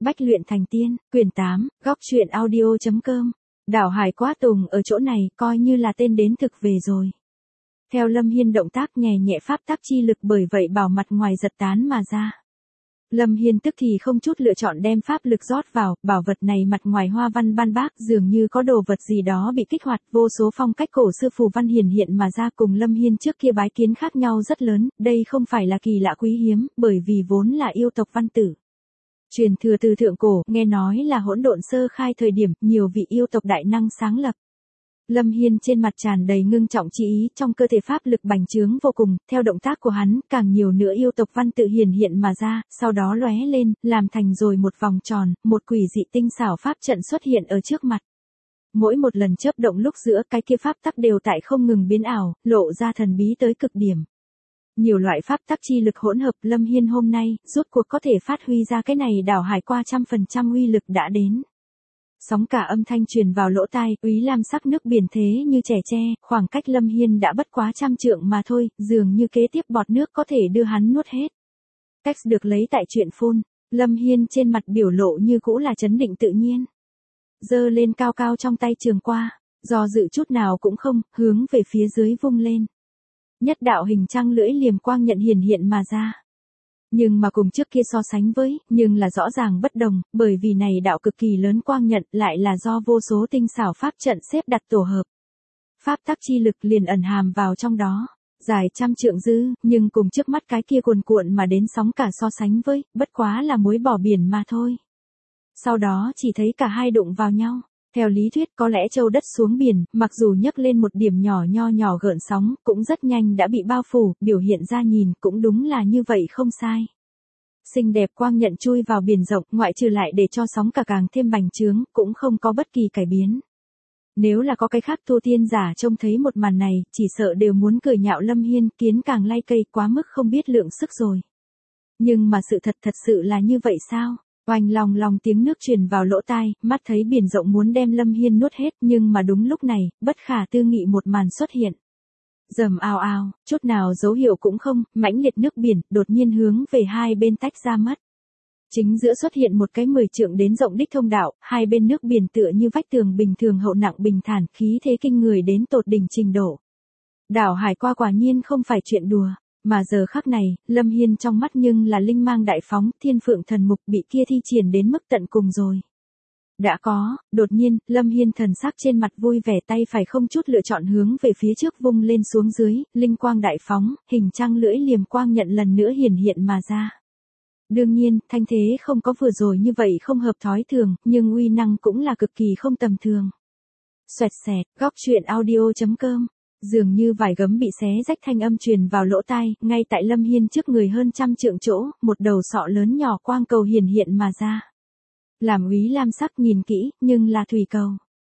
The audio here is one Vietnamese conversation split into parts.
Bách luyện thành tiên, quyển 8, góc truyện audio.com. Đảo Hải Quá Tùng ở chỗ này coi như là tên đến thực về rồi. Theo Lâm Hiên động tác nhẹ nhẹ pháp tắc chi lực bởi vậy bảo mặt ngoài giật tán mà ra. Lâm Hiên tức thì không chút lựa chọn đem pháp lực rót vào, bảo vật này mặt ngoài hoa văn ban bác dường như có đồ vật gì đó bị kích hoạt, vô số phong cách cổ xưa phù văn hiển hiện mà ra cùng Lâm Hiên trước kia bái kiến khác nhau rất lớn, đây không phải là kỳ lạ quý hiếm, bởi vì vốn là yêu tộc văn tử. Truyền thừa từ thượng cổ, nghe nói là hỗn độn sơ khai thời điểm, nhiều vị yêu tộc đại năng sáng lập. Lâm Hiên trên mặt tràn đầy ngưng trọng chi ý, trong cơ thể pháp lực bành trướng vô cùng, theo động tác của hắn, càng nhiều nữa yêu tộc văn tự hiển hiện mà ra, sau đó lóe lên, làm thành rồi một vòng tròn, một quỷ dị tinh xảo pháp trận xuất hiện ở trước mặt. Mỗi một lần chớp động lúc giữa cái kia pháp tắc đều tại không ngừng biến ảo, lộ ra thần bí tới cực điểm. Nhiều loại pháp tắc chi lực hỗn hợp, Lâm Hiên hôm nay, rốt cuộc có thể phát huy ra cái này đảo hải qua 100% uy lực đã đến. Sóng cả âm thanh truyền vào lỗ tai, úy lam sắc nước biển thế như trẻ tre, khoảng cách Lâm Hiên đã bất quá 100 trượng mà thôi, dường như kế tiếp bọt nước có thể đưa hắn nuốt hết. Cách được lấy tại chuyện phun, Lâm Hiên trên mặt biểu lộ như cũ là trấn định tự nhiên. Giơ lên cao cao trong tay trường qua, do dự chút nào cũng không, hướng về phía dưới vung lên. Nhất đạo hình trăng lưỡi liềm quang nhận hiển hiện mà ra. Nhưng mà cùng trước kia so sánh với, nhưng là rõ ràng bất đồng, bởi vì này đạo cực kỳ lớn quang nhận lại là do vô số tinh xảo pháp trận xếp đặt tổ hợp. Pháp tắc chi lực liền ẩn hàm vào trong đó, dài 100 trượng dư, nhưng cùng trước mắt cái kia cuồn cuộn mà đến sóng cả so sánh với, bất quá là muối bỏ biển mà thôi. Sau đó chỉ thấy cả hai đụng vào nhau. Theo lý thuyết có lẽ châu đất xuống biển, mặc dù nhấc lên một điểm nhỏ nho nhỏ gợn sóng, cũng rất nhanh đã bị bao phủ, biểu hiện ra nhìn cũng đúng là như vậy không sai. Xinh đẹp quang nhận chui vào biển rộng, ngoại trừ lại để cho sóng cả càng thêm bành trướng, cũng không có bất kỳ cải biến. Nếu là có cái khác tu tiên giả trông thấy một màn này, chỉ sợ đều muốn cười nhạo Lâm Hiên, kiến càng lay cây quá mức không biết lượng sức rồi. Nhưng mà sự thật sự là như vậy sao? Oanh long long tiếng nước truyền vào lỗ tai, mắt thấy biển rộng muốn đem Lâm Hiên nuốt hết, nhưng mà đúng lúc này, bất khả tư nghị một màn xuất hiện. Rầm ào ào, chút nào dấu hiệu cũng không, mãnh liệt nước biển, đột nhiên hướng về hai bên tách ra mất. Chính giữa xuất hiện một cái 10 trượng đến rộng đích thông đạo, hai bên nước biển tựa như vách tường bình thường hậu nặng bình thản, khí thế kinh người đến tột đỉnh trình độ. Đảo hải qua quả nhiên không phải chuyện đùa. Mà giờ khắc này, Lâm Hiên trong mắt nhưng là linh mang đại phóng, thiên phượng thần mục bị kia thi triển đến mức tận cùng rồi. Đã có, đột nhiên, Lâm Hiên thần sắc trên mặt vui vẻ, tay phải không chút lựa chọn hướng về phía trước vung lên xuống dưới, linh quang đại phóng, hình trăng lưỡi liềm quang nhận lần nữa hiển hiện mà ra. Đương nhiên, thanh thế không có vừa rồi như vậy không hợp thói thường, nhưng uy năng cũng là cực kỳ không tầm thường. Xoẹt xẹt, góc truyện audio.com. Dường như vài gấm bị xé rách thanh âm truyền vào lỗ tai, ngay tại Lâm Hiên trước người hơn 100 trượng chỗ, một đầu sọ lớn nhỏ quang cầu hiển hiện mà ra. Làm úy lam sắc nhìn kỹ, nhưng là thủy cầu.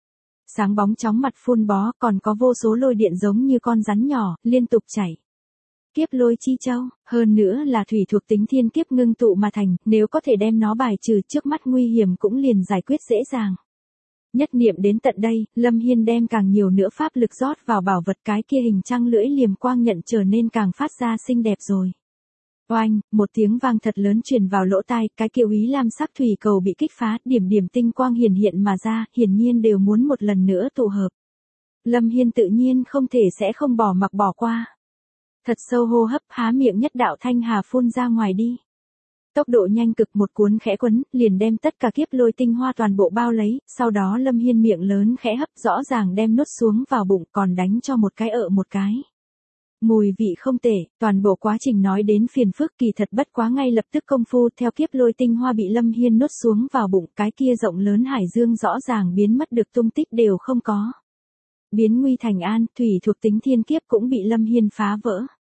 Sáng bóng chóng mặt phun bó, còn có vô số lôi điện giống như con rắn nhỏ, liên tục chảy. Kiếp lôi chi châu, hơn nữa là thủy thuộc tính thiên kiếp ngưng tụ mà thành, nếu có thể đem nó bài trừ trước mắt nguy hiểm cũng liền giải quyết dễ dàng. Nhất niệm đến tận đây, Lâm Hiên đem càng nhiều nữa pháp lực rót vào bảo vật, cái kia hình trăng lưỡi liềm quang nhận trở nên càng phát ra xinh đẹp rồi. Oanh, một tiếng vang thật lớn truyền vào lỗ tai, cái kia úy lam sắc thủy cầu bị kích phá, điểm điểm tinh quang hiển hiện mà ra, hiển nhiên đều muốn một lần nữa tụ hợp. Lâm Hiên tự nhiên không thể sẽ không bỏ mặc bỏ qua. Thật sâu hô hấp, há miệng nhất đạo thanh hà phun ra ngoài đi. Tốc độ nhanh cực, một cuốn khẽ quấn, liền đem tất cả kiếp lôi tinh hoa toàn bộ bao lấy, sau đó Lâm Hiên miệng lớn khẽ hấp, rõ ràng đem nuốt xuống vào bụng, còn đánh cho một cái một cái. Mùi vị không tệ, toàn bộ quá trình nói đến phiền phức kỳ thật bất quá ngay lập tức công phu, theo kiếp lôi tinh hoa bị Lâm Hiên nuốt xuống vào bụng, cái kia rộng lớn hải dương rõ ràng biến mất được tung tích đều không có. Biến nguy thành an, thủy thuộc tính thiên kiếp cũng bị Lâm Hiên phá vỡ.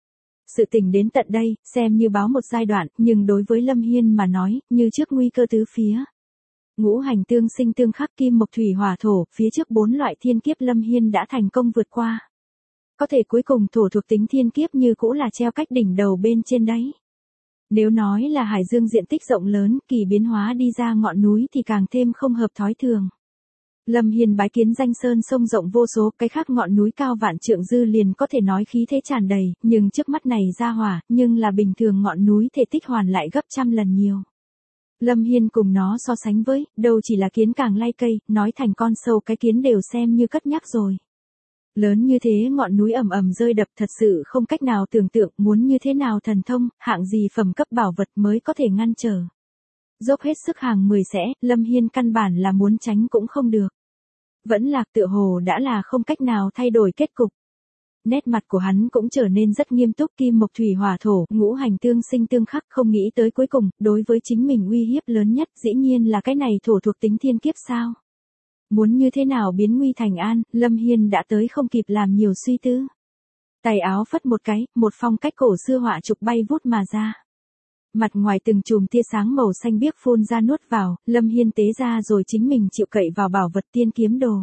Sự tình đến tận đây, xem như báo một giai đoạn, nhưng đối với Lâm Hiên mà nói, như trước nguy cơ tứ phía. Ngũ hành tương sinh tương khắc kim mộc thủy hỏa thổ, phía trước 4 loại thiên kiếp Lâm Hiên đã thành công vượt qua. Có thể cuối cùng thổ thuộc tính thiên kiếp như cũ là treo cách đỉnh đầu bên trên đấy. Nếu nói là hải dương diện tích rộng lớn, kỳ biến hóa đi ra ngọn núi thì càng thêm không hợp thói thường. Lâm Hiên bái kiến danh sơn sông rộng vô số, cái khác ngọn núi cao vạn trượng dư liền có thể nói khí thế tràn đầy, nhưng trước mắt này ra hỏa, nhưng là bình thường ngọn núi thể tích hoàn lại gấp 100 lần nhiều. Lâm Hiên cùng nó so sánh với, đâu chỉ là kiến càng lay cây, nói thành con sâu cái kiến đều xem như cất nhắc rồi. Lớn như thế ngọn núi ầm ầm rơi đập thật sự không cách nào tưởng tượng muốn như thế nào thần thông, hạng gì phẩm cấp bảo vật mới có thể ngăn trở. Dốc hết sức hàng 10 sẽ, Lâm Hiên căn bản là muốn tránh cũng không được. Vẫn lạc tựa hồ đã là không cách nào thay đổi kết cục. Nét mặt của hắn cũng trở nên rất nghiêm túc, kim mộc thủy hỏa thổ, ngũ hành tương sinh tương khắc, không nghĩ tới cuối cùng, đối với chính mình uy hiếp lớn nhất dĩ nhiên là cái này thổ thuộc tính thiên kiếp sao. Muốn như thế nào biến nguy thành an, Lâm Hiên đã tới không kịp làm nhiều suy tư. Tay áo phất một cái, một phong cách cổ xưa họa trục bay vút mà ra. Mặt ngoài từng chùm tia sáng màu xanh biếc phun ra nuốt vào, Lâm Hiên tế ra rồi chính mình chịu cậy vào bảo vật tiên kiếm đồ.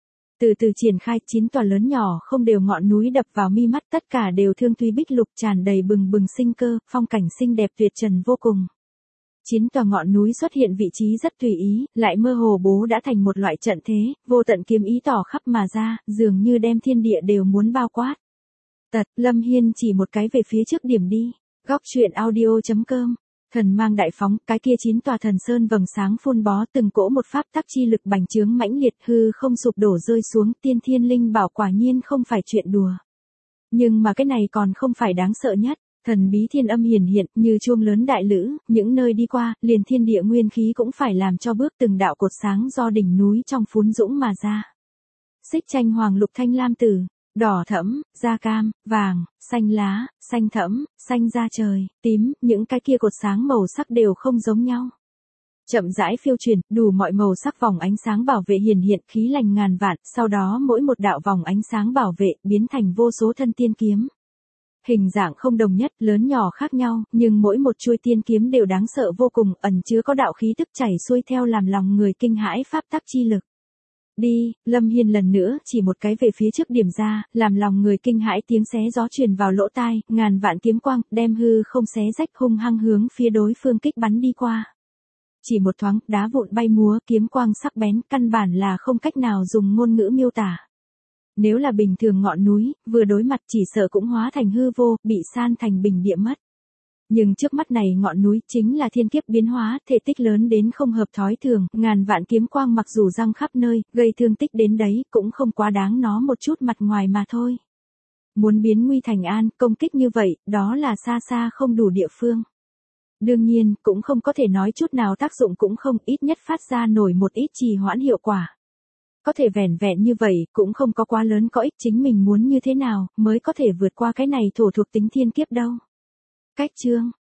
Từ từ triển khai 9 tòa lớn nhỏ không đều ngọn núi đập vào mi mắt, tất cả đều thương thúy bích lục tràn đầy bừng bừng sinh cơ, phong cảnh xinh đẹp tuyệt trần vô cùng. 9 tòa ngọn núi xuất hiện vị trí rất tùy ý, lại mơ hồ bố đã thành một loại trận thế, vô tận kiếm ý tỏ khắp mà ra, dường như đem thiên địa đều muốn bao quát. Lâm Hiên chỉ một cái về phía trước điểm đi. Góc truyện audio.com. Thần mang đại phóng, cái kia 9 tòa thần sơn vầng sáng phun bó, từng cỗ một pháp tắc chi lực bành trướng mãnh liệt, hư không sụp đổ rơi xuống, tiên thiên linh bảo quả nhiên không phải chuyện đùa. Nhưng mà cái này còn không phải đáng sợ nhất. Thần bí thiên âm hiển hiện, như chuông lớn đại lữ, những nơi đi qua, liền thiên địa nguyên khí cũng phải làm cho bước từng đạo cột sáng do đỉnh núi trong phún dũng mà ra. Xích tranh hoàng lục thanh lam tử, đỏ thẫm, da cam, vàng, xanh lá, xanh thẫm, xanh da trời, tím, những cái kia cột sáng màu sắc đều không giống nhau. Chậm rãi phiêu truyền, đủ mọi màu sắc vòng ánh sáng bảo vệ hiển hiện, khí lành ngàn vạn, sau đó mỗi một đạo vòng ánh sáng bảo vệ biến thành vô số thân tiên kiếm. Hình dạng không đồng nhất, lớn nhỏ khác nhau, nhưng mỗi một chuôi tiên kiếm đều đáng sợ vô cùng, ẩn chứa có đạo khí tức chảy xuôi theo làm lòng người kinh hãi pháp tắc chi lực. Đi, Lâm Hiên lần nữa chỉ một cái về phía trước điểm ra, làm lòng người kinh hãi tiếng xé gió truyền vào lỗ tai, ngàn vạn kiếm quang, đem hư không xé rách hung hăng hướng phía đối phương kích bắn đi qua. Chỉ một thoáng, đá vụn bay múa, kiếm quang sắc bén, căn bản là không cách nào dùng ngôn ngữ miêu tả. Nếu là bình thường ngọn núi, vừa đối mặt chỉ sợ cũng hóa thành hư vô, bị san thành bình địa mất. Nhưng trước mắt này ngọn núi chính là thiên kiếp biến hóa, thể tích lớn đến không hợp thói thường, ngàn vạn kiếm quang mặc dù răng khắp nơi, gây thương tích đến đấy, cũng không quá đáng nó một chút mặt ngoài mà thôi. Muốn biến nguy thành an, công kích như vậy, đó là xa xa không đủ địa phương. Đương nhiên, cũng không có thể nói chút nào tác dụng cũng không, ít nhất phát ra nổi một ít trì hoãn hiệu quả. Có thể vẻn vẹn như vậy, cũng không có quá lớn có ích, chính mình muốn như thế nào, mới có thể vượt qua cái này thổ thuộc tính thiên kiếp đâu. Cách chương